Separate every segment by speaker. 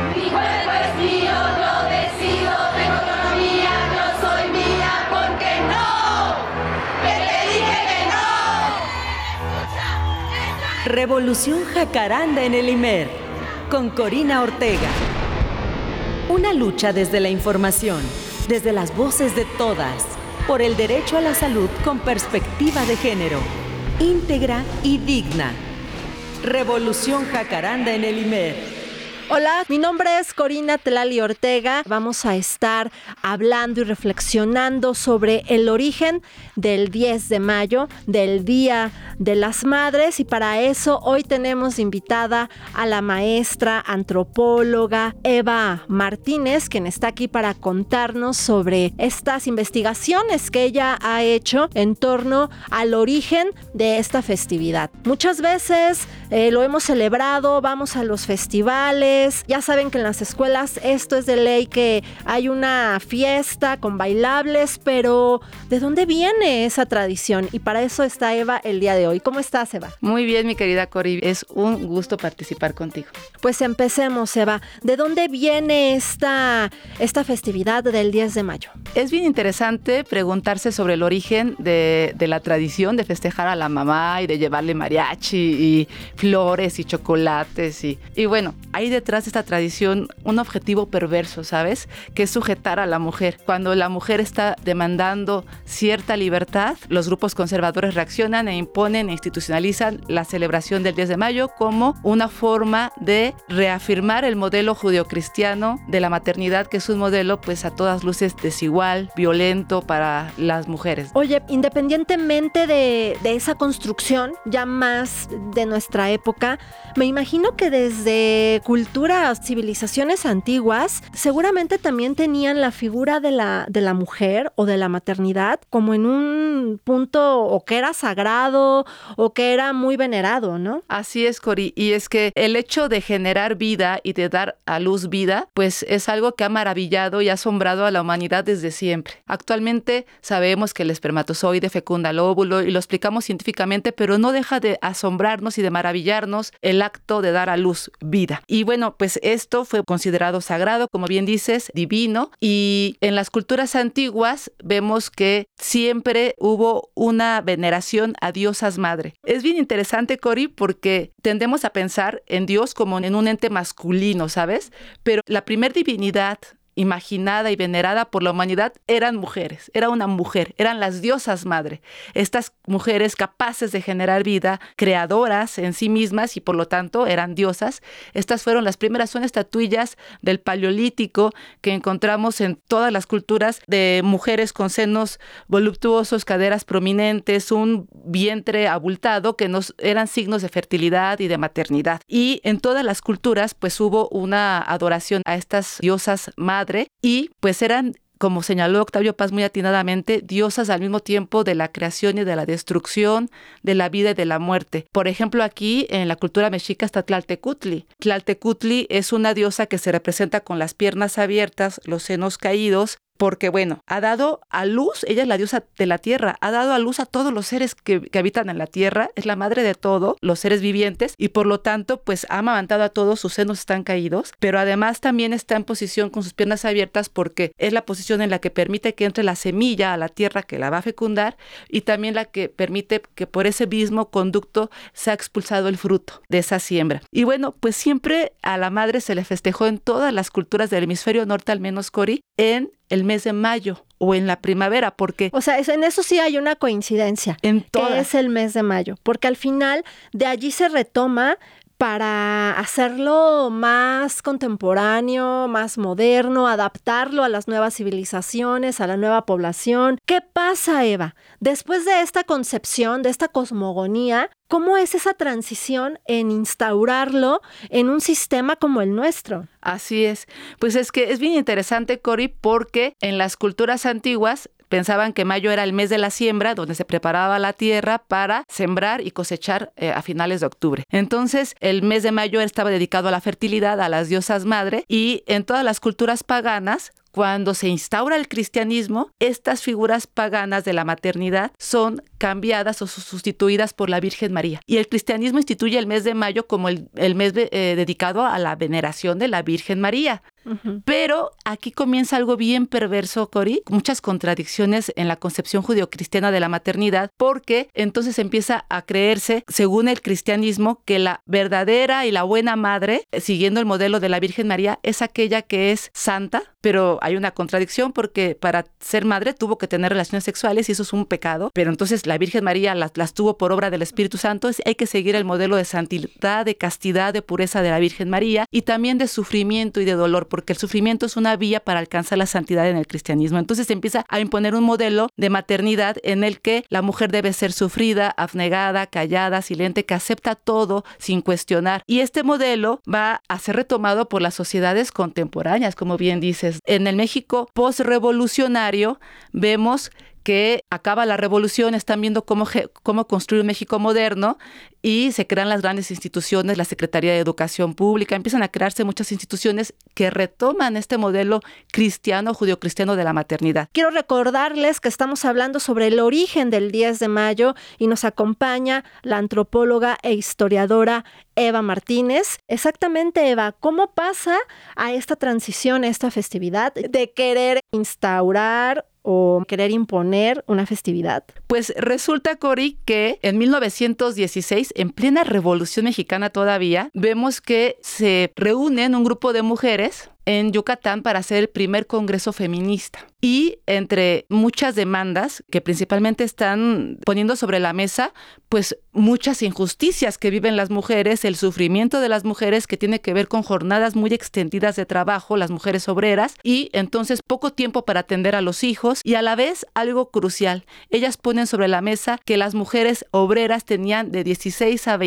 Speaker 1: Mi cuerpo es mío, yo decido, tengo autonomía, yo soy mía, porque no, que te dije que no.
Speaker 2: Revolución Jacaranda en el IMER, con Corina Ortega. Una lucha desde la información, desde las voces de todas, por el derecho a la salud con perspectiva de género, íntegra y digna. Revolución Jacaranda en el IMER.
Speaker 3: Hola, mi nombre es Corina Tlali Ortega. Vamos a estar hablando y reflexionando sobre el origen del 10 de mayo, del Día de las Madres. Y para eso hoy tenemos invitada a la maestra antropóloga Eva Martínez, quien está aquí para contarnos sobre estas investigaciones que ella ha hecho en torno al origen de esta festividad. Muchas veces lo hemos celebrado, vamos a los festivales. Ya saben que en las escuelas esto es de ley, que hay una fiesta con bailables, pero ¿de dónde viene esa tradición? Y para eso está Eva el día de hoy. ¿Cómo estás, Eva?
Speaker 4: Muy bien, mi querida Cori, es un gusto participar contigo.
Speaker 3: Pues empecemos, Eva. ¿De dónde viene esta festividad del 10 de mayo?
Speaker 4: Es bien interesante preguntarse sobre el origen de la tradición de festejar a la mamá y de llevarle mariachi y flores y chocolates y bueno, hay detrás de esta tradición un objetivo perverso, ¿sabes? Que es sujetar a la mujer. Cuando la mujer está demandando cierta libertad, los grupos conservadores reaccionan e imponen e institucionalizan la celebración del 10 de mayo como una forma de reafirmar el modelo judeocristiano de la maternidad, que es un modelo pues a todas luces desigual, violento para las mujeres.
Speaker 3: Oye, independientemente de esa construcción ya más de nuestra época, me imagino que desde civilizaciones antiguas, seguramente también tenían la figura de la mujer o de la maternidad como en un punto o que era sagrado o que era muy venerado, ¿no?
Speaker 4: Así es, Cori, y es que el hecho de generar vida y de dar a luz vida, pues es algo que ha maravillado y asombrado a la humanidad desde siempre. Actualmente sabemos que el espermatozoide fecunda el óvulo y lo explicamos científicamente, pero no deja de asombrarnos y de maravillarnos el acto de dar a luz vida. Y bueno, pues esto fue considerado sagrado, como bien dices, divino, y en las culturas antiguas vemos que siempre hubo una veneración a diosas madre. Es bien interesante, Cori, porque tendemos a pensar en Dios como en un ente masculino, ¿sabes? Pero la primer divinidad imaginada y venerada por la humanidad eran mujeres, era una mujer, eran las diosas madre. Estas mujeres capaces de generar vida, creadoras en sí mismas y por lo tanto eran diosas. Estas fueron las primeras, son estatuillas del Paleolítico que encontramos en todas las culturas de mujeres con senos voluptuosos, caderas prominentes, un vientre abultado que eran signos de fertilidad y de maternidad. Y en todas las culturas pues hubo una adoración a estas diosas madre y pues eran, como señaló Octavio Paz muy atinadamente, diosas al mismo tiempo de la creación y de la destrucción, de la vida y de la muerte. Por ejemplo, aquí en la cultura mexica está Tlaltecutli. Tlaltecutli es una diosa que se representa con las piernas abiertas, los senos caídos, porque bueno, ha dado a luz, ella es la diosa de la tierra, ha dado a luz a todos los seres que habitan en la tierra, es la madre de todos los seres vivientes y por lo tanto pues ha amamantado a todos, sus senos están caídos, pero además también está en posición con sus piernas abiertas porque es la posición en la que permite que entre la semilla a la tierra que la va a fecundar y también la que permite que por ese mismo conducto sea expulsado el fruto de esa siembra. Y bueno, pues siempre a la madre se le festejó en todas las culturas del hemisferio norte, al menos, Cori, en el mes de mayo o en la primavera, porque...
Speaker 3: O sea, en eso sí hay una coincidencia,
Speaker 4: en todas.
Speaker 3: Que es el mes de mayo, porque al final de allí se retoma para hacerlo más contemporáneo, más moderno, adaptarlo a las nuevas civilizaciones, a la nueva población. ¿Qué pasa, Eva? Después de esta concepción, de esta cosmogonía, ¿cómo es esa transición en instaurarlo en un sistema como el nuestro?
Speaker 4: Así es. Pues es que es bien interesante, Cori, porque en las culturas antiguas pensaban que mayo era el mes de la siembra, donde se preparaba la tierra para sembrar y cosechar a finales de octubre. Entonces, el mes de mayo estaba dedicado a la fertilidad, a las diosas madre, y en todas las culturas paganas, cuando se instaura el cristianismo, estas figuras paganas de la maternidad son cambiadas o sustituidas por la Virgen María. Y el cristianismo instituye el mes de mayo como el mes dedicado a la veneración de la Virgen María. Uh-huh. Pero aquí comienza algo bien perverso, Cori, muchas contradicciones en la concepción judeocristiana de la maternidad, porque entonces empieza a creerse, según el cristianismo, que la verdadera y la buena madre, siguiendo el modelo de la Virgen María, es aquella que es santa, pero hay una contradicción porque para ser madre tuvo que tener relaciones sexuales y eso es un pecado, pero entonces la Virgen María las tuvo por obra del Espíritu Santo, hay que seguir el modelo de santidad, de castidad, de pureza de la Virgen María y también de sufrimiento y de dolor, porque el sufrimiento es una vía para alcanzar la santidad en el cristianismo. Entonces se empieza a imponer un modelo de maternidad en el que la mujer debe ser sufrida, abnegada, callada, silente, que acepta todo sin cuestionar. Y este modelo va a ser retomado por las sociedades contemporáneas, como bien dices. En el México postrevolucionario vemos que acaba la revolución, están viendo cómo construir un México moderno y se crean las grandes instituciones, la Secretaría de Educación Pública, empiezan a crearse muchas instituciones que retoman este modelo cristiano, judeocristiano de la maternidad.
Speaker 3: Quiero recordarles que estamos hablando sobre el origen del 10 de mayo y nos acompaña la antropóloga e historiadora Eva Martínez. Exactamente, Eva, ¿cómo pasa a esta transición, a esta festividad de querer instaurar o querer imponer una festividad?
Speaker 4: Pues resulta, Cori, que en 1916, en plena Revolución Mexicana todavía, vemos que se reúnen un grupo de mujeres en Yucatán para hacer el primer congreso feminista. Y entre muchas demandas que principalmente están poniendo sobre la mesa, pues muchas injusticias que viven las mujeres, el sufrimiento de las mujeres que tiene que ver con jornadas muy extendidas de trabajo, las mujeres obreras, y entonces poco tiempo para atender a los hijos y a la vez algo crucial. Ellas ponen sobre la mesa que las mujeres obreras tenían de 16 a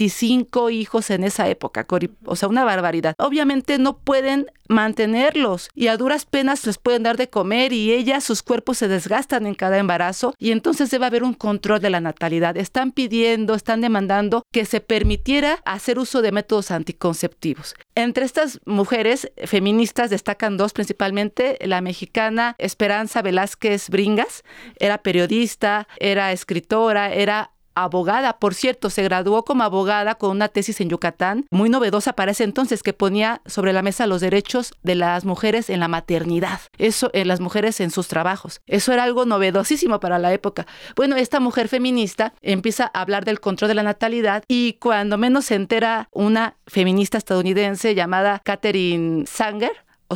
Speaker 4: 25 hijos en esa época, Cori. O sea, una barbaridad. Obviamente no pueden mantenerlos y a duras penas les pueden dar de comer y ellas, sus cuerpos se desgastan en cada embarazo y entonces debe haber un control de la natalidad. Están demandando que se permitiera hacer uso de métodos anticonceptivos. Entre estas mujeres feministas destacan dos principalmente, la mexicana Esperanza Velázquez Bringas, era periodista, era escritora, era abogada. Por cierto, se graduó como abogada con una tesis en Yucatán, muy novedosa para ese entonces, que ponía sobre la mesa los derechos de las mujeres en la maternidad, eso en las mujeres en sus trabajos. Eso era algo novedosísimo para la época. Bueno, esta mujer feminista empieza a hablar del control de la natalidad y cuando menos se entera una feminista estadounidense llamada Katherine Sanger,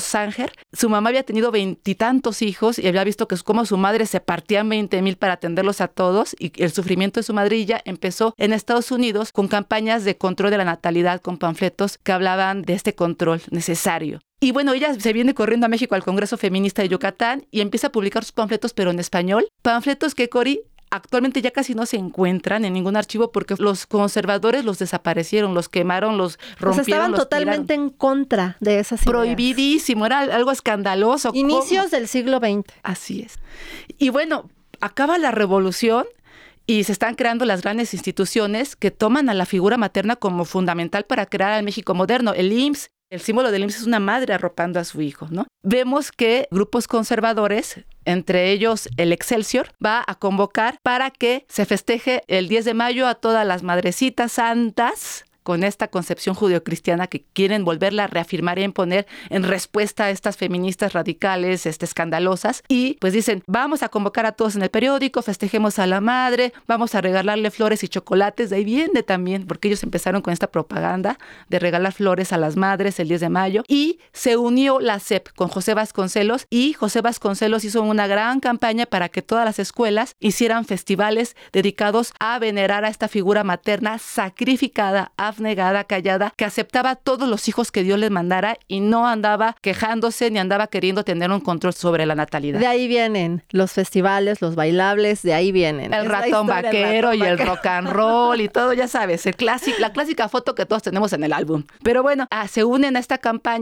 Speaker 4: su mamá había tenido 20 y tantos hijos y había visto que como su madre se partían 20,000 para atenderlos a todos y el sufrimiento de su madrilla empezó en Estados Unidos con campañas de control de la natalidad, con panfletos que hablaban de este control necesario. Y bueno, ella se viene corriendo a México al Congreso Feminista de Yucatán y empieza a publicar sus panfletos, pero en español. Panfletos que, Cori, actualmente ya casi no se encuentran en ningún archivo porque los conservadores los desaparecieron, los quemaron, los rompieron,
Speaker 3: pues estaban
Speaker 4: los
Speaker 3: totalmente
Speaker 4: tiraron.
Speaker 3: En contra de esas ideas.
Speaker 4: Prohibidísimo, era algo escandaloso.
Speaker 3: Inicios del siglo XX.
Speaker 4: Así es. Y bueno, acaba la revolución y se están creando las grandes instituciones que toman a la figura materna como fundamental para crear al México moderno. El IMSS, el símbolo del IMSS es una madre arropando a su hijo, ¿no? Vemos que grupos conservadores, entre ellos el Excelsior, va a convocar para que se festeje el 10 de mayo a todas las madrecitas santas con esta concepción judeocristiana que quieren volverla a reafirmar y a imponer en respuesta a estas feministas radicales, escandalosas. Y pues dicen, vamos a convocar a todos en el periódico, festejemos a la madre, vamos a regalarle flores y chocolates. De ahí viene también, porque ellos empezaron con esta propaganda de regalar flores a las madres el 10 de mayo. Y se unió la SEP con José Vasconcelos y José Vasconcelos hizo una gran campaña para que todas las escuelas hicieran festivales dedicados a venerar a esta figura materna sacrificada, abnegada, callada, que aceptaba a todos los hijos que Dios les mandara y no andaba quejándose ni andaba queriendo tener un control sobre la natalidad.
Speaker 3: De ahí vienen los festivales, los bailables, de ahí vienen.
Speaker 4: El ratón vaquero y el rock and roll y todo, ya sabes, la clásica foto que todos tenemos en el álbum. Pero bueno, se unen a esta campaña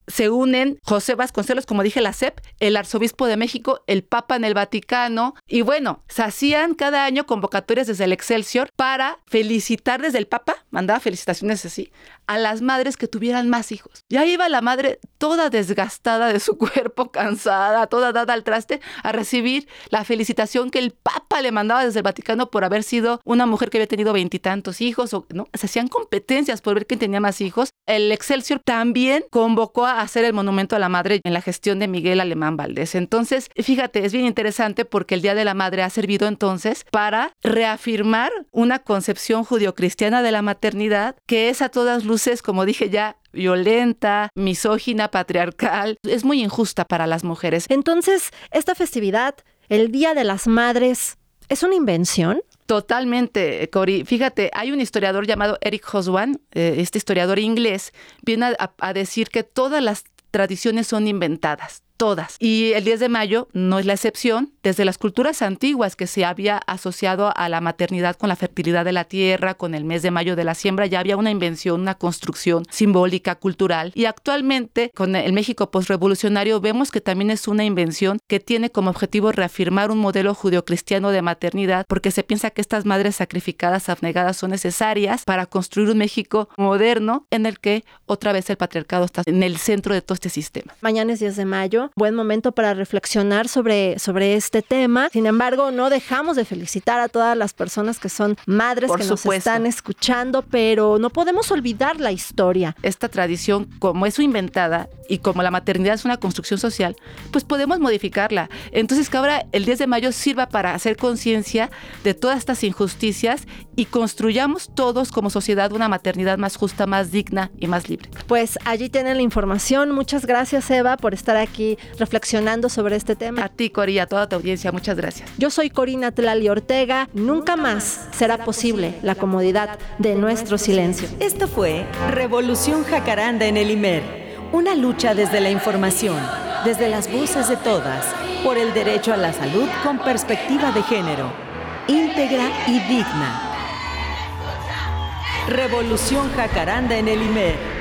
Speaker 4: se unen José Vasconcelos, como dije, la SEP, el arzobispo de México, el Papa en el Vaticano, y bueno, se hacían cada año convocatorias desde el Excelsior para felicitar desde el Papa, mandaba felicitaciones así, a las madres que tuvieran más hijos. Ya iba la madre toda desgastada de su cuerpo, cansada, toda dada al traste, a recibir la felicitación que el Papa le mandaba desde el Vaticano por haber sido una mujer que había tenido 20 y tantos hijos, ¿no? Se hacían competencias por ver quién tenía más hijos. El Excelsior también convocó a hacer el monumento a la madre en la gestión de Miguel Alemán Valdés. Entonces, fíjate, es bien interesante porque el Día de la Madre ha servido entonces para reafirmar una concepción judio-cristiana de la maternidad que es a todas luces, como dije ya, violenta, misógina, patriarcal. Es muy injusta para las mujeres.
Speaker 3: Entonces, esta festividad, el Día de las Madres, ¿es una invención?
Speaker 4: Totalmente, Cori. Fíjate, hay un historiador llamado Eric Hobsbawm, este historiador inglés, viene a decir que todas las tradiciones son inventadas. Todas. Y el 10 de mayo no es la excepción. Desde las culturas antiguas que se había asociado a la maternidad con la fertilidad de la tierra, con el mes de mayo de la siembra, ya había una invención, una construcción simbólica, cultural. Y actualmente, con el México postrevolucionario, vemos que también es una invención que tiene como objetivo reafirmar un modelo judeocristiano de maternidad, porque se piensa que estas madres sacrificadas, abnegadas, son necesarias para construir un México moderno en el que otra vez el patriarcado está en el centro de todo este sistema.
Speaker 3: Mañana es 10 de mayo. Buen momento para reflexionar sobre este tema. Sin embargo, no dejamos de felicitar a todas las personas que son madres,
Speaker 4: Por
Speaker 3: que
Speaker 4: supuesto.
Speaker 3: nos están escuchando, pero no podemos olvidar la historia.
Speaker 4: Esta tradición, como es inventada y como la maternidad es una construcción social, pues podemos modificarla. Entonces que ahora el 10 de mayo sirva para hacer conciencia de todas estas injusticias y construyamos todos como sociedad una maternidad más justa, más digna y más libre.
Speaker 3: Pues allí tienen la información. Muchas gracias, Eva, por estar aquí reflexionando sobre este tema.
Speaker 4: A ti, Cori, y a toda tu audiencia, muchas gracias.
Speaker 3: Yo soy Corina Tlali Ortega. Nunca más será posible la comodidad de nuestro silencio.
Speaker 2: Esto fue Revolución Jacaranda en el IMER, una lucha desde la información, desde las voces de todas, por el derecho a la salud con perspectiva de género, íntegra y digna. Revolución Jacaranda en el IMER.